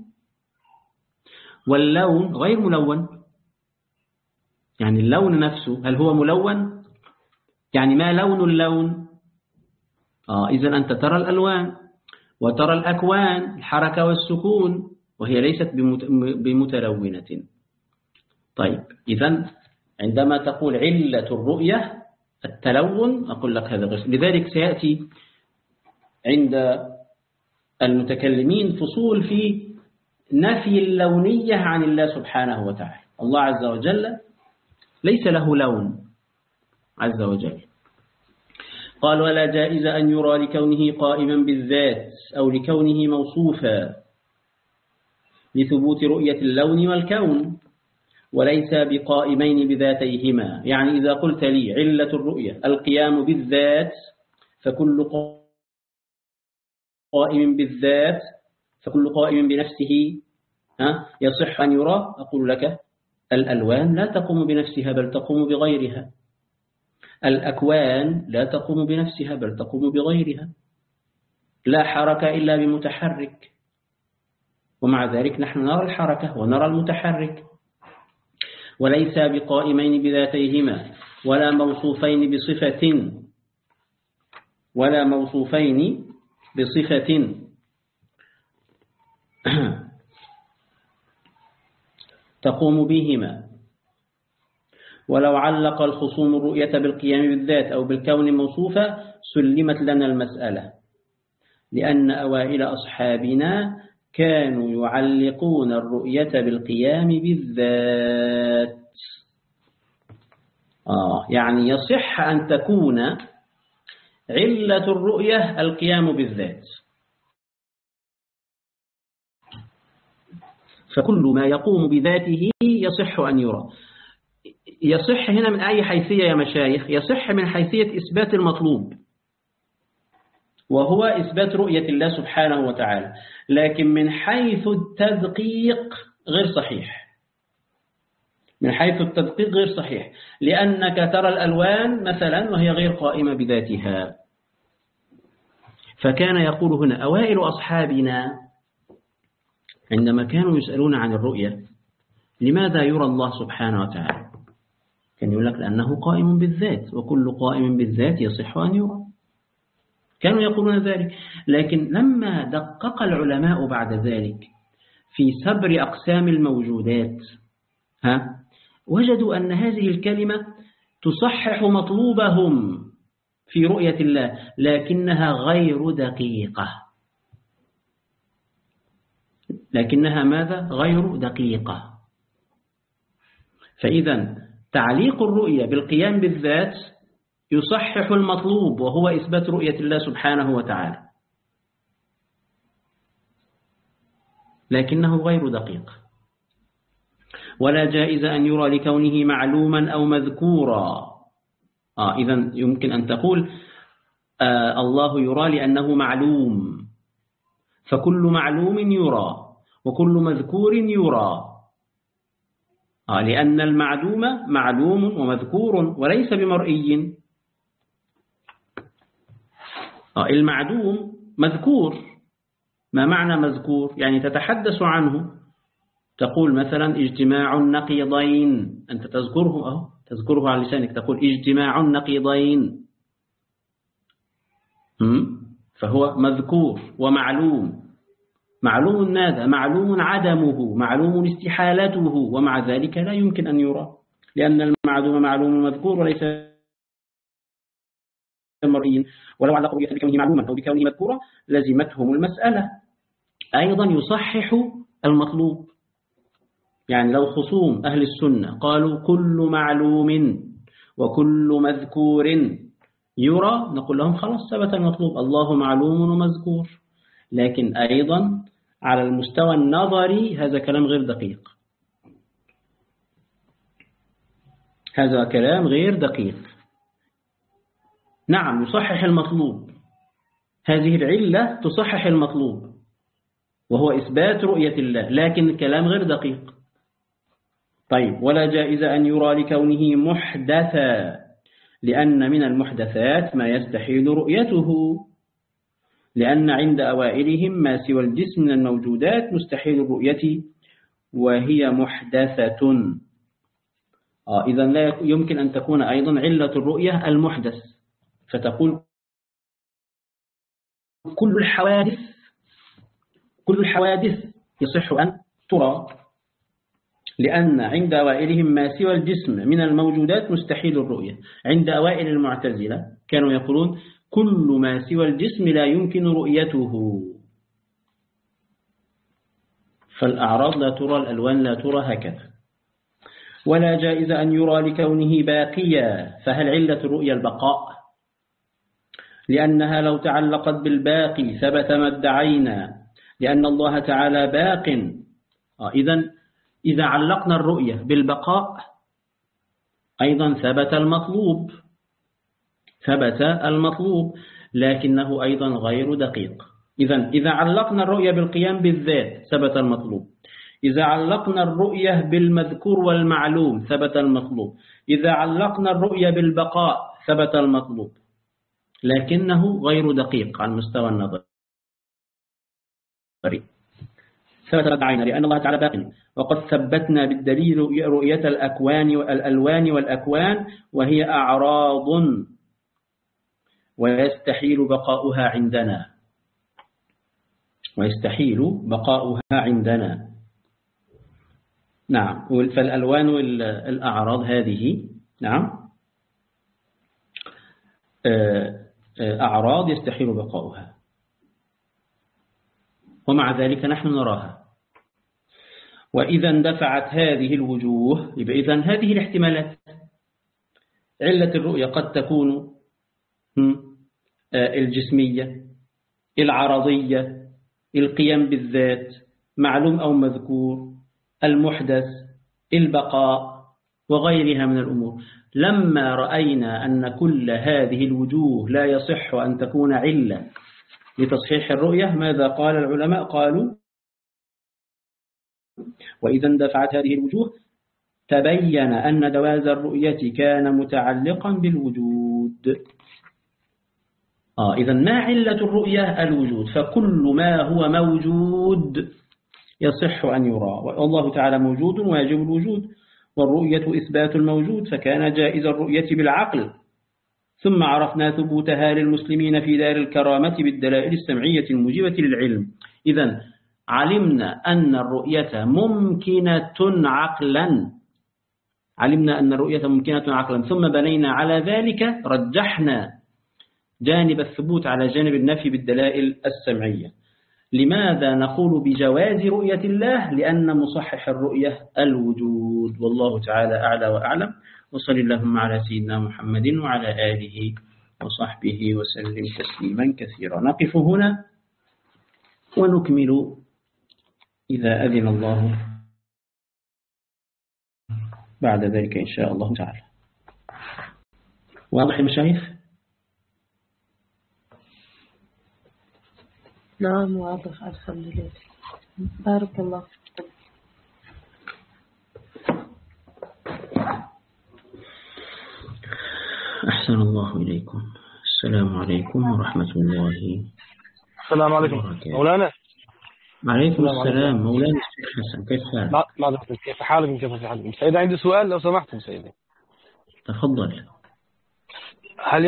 واللون غير ملون. يعني اللون نفسه هل هو ملون؟ يعني ما لون اللون؟ إذن أنت ترى الألوان وترى الأكوان، الحركة والسكون، وهي ليست بمتلونة. طيب، إذن عندما تقول علة الرؤية التلون أقول لك هذا غير. لذلك سيأتي عند المتكلمين فصول في نفي اللونية عن الله سبحانه وتعالى. الله عز وجل ليس له لون عز وجل. قال ولا جائز أن يرى لكونه قائما بالذات أو لكونه موصوفا لثبوت رؤية اللون والكون، وليس بقائمين بذاتيهما. يعني إذا قلت لي علة الرؤية القيام بالذات، فكل قائم بالذات، فكل قائم بنفسه يصح أن يرى. أقول لك الألوان لا تقوم بنفسها بل تقوم بغيرها، الأكوان لا تقوم بنفسها بل تقوم بغيرها، لا حركة إلا بمتحرك، ومع ذلك نحن نرى الحركة ونرى المتحرك. وليس بقائمين بذاتيهما ولا موصوفين بصفة تقوم بهما. ولو علق الخصوم الرؤية بالقيام بالذات أو بالكون موصوفة سلمت لنا المسألة، لأن أوائل أصحابنا كانوا يعلقون الرؤية بالقيام بالذات. يعني يصح أن تكون علة الرؤية القيام بالذات، فكل ما يقوم بذاته يصح أن يرى. يصح هنا من أي حيثية يا مشايخ؟ يصح من حيثية إثبات المطلوب، وهو إثبات رؤية الله سبحانه وتعالى، لكن من حيث التدقيق غير صحيح. من حيث التدقيق غير صحيح، لأنك ترى الألوان مثلا وهي غير قائمة بذاتها. فكان يقول هنا أوائل أصحابنا عندما كانوا يسألون عن الرؤية لماذا يرى الله سبحانه وتعالى، كان يقول لك لأنه قائم بالذات، وكل قائم بالذات يصح أن يرى. كانوا يقولون ذلك. لكن لما دقق العلماء بعد ذلك في سبر أقسام الموجودات وجدوا أن هذه الكلمة تصحح مطلوبهم في رؤية الله، لكنها غير دقيقة. لكنها ماذا؟ غير دقيقة. فإذا تعليق الرؤية بالقيام بالذات يصحح المطلوب، وهو إثبات رؤية الله سبحانه وتعالى، لكنه غير دقيق. ولا جائز أن يرى لكونه معلوما أو مذكورا. إذن يمكن أن تقول الله يرى لأنه معلوم، فكل معلوم يرى وكل مذكور يرى، لأن المعدوم معلوم ومذكور وليس بمرئي. المعدوم مذكور. ما معنى مذكور؟ يعني تتحدث عنه، تقول مثلا اجتماع النقيضين، أنت تذكره على لسانك، تقول اجتماع النقيضين، فهو مذكور ومعلوم. معلوم ماذا؟ معلوم عدمه، معلوم استحالته، ومع ذلك لا يمكن أن يرى، لأن المعدوم معلوم مذكور وليس مرئيين، ولو علق رؤية بكونه معلوما أو بكونه مذكورا لزمتهم المسألة. أيضا يصحح المطلوب، يعني لو خصوم أهل السنة قالوا كل معلوم وكل مذكور يرى، نقول لهم خلاص ثبت المطلوب، الله معلوم ومذكور. لكن أيضا على المستوى النظري هذا كلام غير دقيق، هذا كلام غير دقيق. نعم يصحح المطلوب، هذه العلة تصحح المطلوب وهو إثبات رؤية الله، لكن الكلام غير دقيق. طيب، ولا جائز أن يرى لكونه محدثا، لأن من المحدثات ما يستحيل رؤيته، لأن عند أوائلهم ما سوى الجسم من الموجودات مستحيل الرؤية وهي محدثة. إذن لا يمكن أن تكون أيضا علة الرؤية المحدث، فتقول كل الحوادث يصح أن ترى، لأن عند أوائلهم ما سوى الجسم من الموجودات مستحيل الرؤية. عند أوائل المعتزلة كانوا يقولون كل ما سوى الجسم لا يمكن رؤيته، فالأعراض لا ترى، الألوان لا ترى، هكذا. ولا جائز أن يرى لكونه باقيا، فهل علة الرؤية البقاء؟ لأنها لو تعلقت بالباقي ثبت ما ادعينا، لأن الله تعالى باق. إذا علقنا الرؤية بالبقاء أيضا ثبت المطلوب، لكنه أيضا غير دقيق. إذا علقنا الرؤية بالقيام بالذات ثبت المطلوب، إذا علقنا الرؤية بالمذكور والمعلوم ثبت المطلوب، إذا علقنا الرؤية بالبقاء ثبت المطلوب، لكنه غير دقيق على المستوى النظري. ثبت العين لأن الله تعالى باق، وقد ثبتنا بالدليل رؤية الألوان والأكوان وهي أعراض ويستحيل بقاؤها عندنا. نعم، فالألوان والأعراض هذه نعم أعراض يستحيل بقاؤها، ومع ذلك نحن نراها. وإذا اندفعت هذه الوجوه، إذن هذه الاحتمالات، علة الرؤية قد تكون الجسمية، العرضية، القيام بالذات، معلوم أو مذكور، المحدث، البقاء، وغيرها من الأمور. لما رأينا أن كل هذه الوجوه لا يصح أن تكون علة لتصحيح الرؤية، ماذا قال العلماء؟ قالوا وإذا اندفعت هذه الوجوه تبين أن جواز الرؤية كان متعلقا بالوجود. إذن ما علة الرؤية؟ الوجود، فكل ما هو موجود يصح أن يرى، والله تعالى موجود واجب الوجود، والرؤية إثبات الموجود، فكان جائز الرؤية بالعقل. ثم عرفنا ثبوتها للمسلمين في دار الكرامة بالدلائل السمعية الموجبة للعلم. إذن علمنا أن الرؤية ممكنة عقلا، ثم بنينا على ذلك، رجحنا جانب الثبوت على جانب النفي بالدلائل السمعية. لماذا نقول بجواز رؤية الله؟ لأن مصحح الرؤية الوجود، والله تعالى أعلى وأعلم. وصلى اللهم على سيدنا محمد وعلى آله وصحبه وسلم تسليما كثيرا. نقف هنا ونكمل إذا أذن الله بعد ذلك إن شاء الله تعالى. واضح يا مشايخ؟ نعم واضح، الحمد لله. بارك الله فيكم. أحسن الله إليكم. السلام عليكم ورحمة الله. السلام عليكم مولانا. عليكم السلام مولانا الشيخ حسن، كيف حالك؟ كيف حالك؟ كيف حالك سيدي؟ عندي سؤال لو سمحتم سيدي. تفضل. هل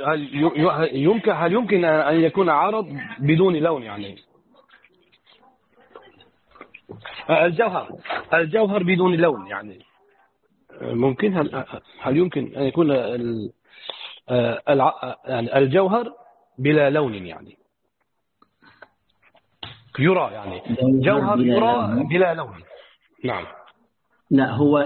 يمكن أن يكون عرض بدون لون؟ يعني الجوهر بدون لون، يعني ممكن؟ هل يمكن أن يكون يعني الجوهر بلا لون، يعني يرى، يعني جوهر يرى بلا لون. نعم. لا، هو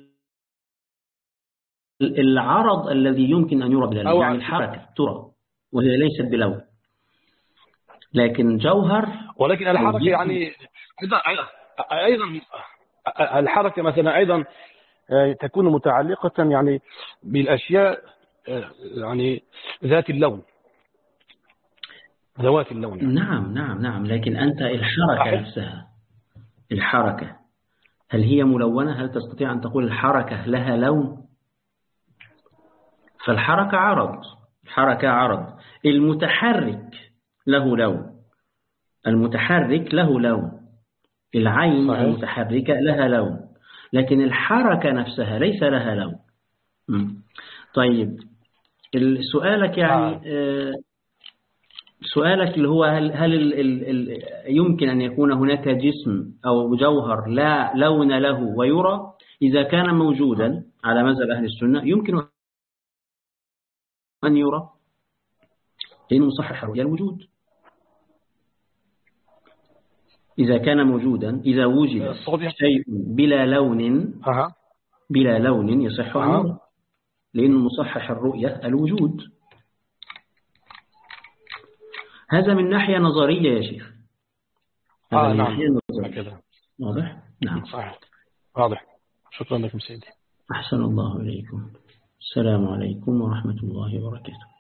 العرض الذي يمكن أن يرى بلا لون، يعني الحركة ترى وهي ليست بلون، لكن جوهر، ولكن الحركة يعني أيضا الحركة مثلا أيضا تكون متعلقة يعني بالأشياء يعني ذات اللون، ذوات اللون يعني. نعم نعم نعم، لكن أنت الحركة نفسها، الحركة هل هي ملونة؟ هل تستطيع أن تقول الحركة لها لون؟ فالحركة عرض، الحركة عرض. المتحرك له لون، المتحرك له لون، العين صحيح. المتحركة لها لون، لكن الحركة نفسها ليس لها لون. طيب سؤالك يعني سؤالك اللي هو هل يمكن أن يكون هناك جسم أو جوهر لا لون له ويرى؟ إذا كان موجودا على مذهب أهل السنة يمكن أن يرى، لأنه مصحح الرؤيا الوجود. إذا كان موجودا، إذا وجد شيء بلا لون بلا لون يصح أن يرى، لأنه مصحح الرؤيا الوجود. هذا من ناحية نظرية يا شيخ. هذا من ناحية نظرية. واضح؟ نعم صحيح واضح. شكرا لكم سيدي. أحسن الله إليكم. السلام عليكم ورحمة الله وبركاته.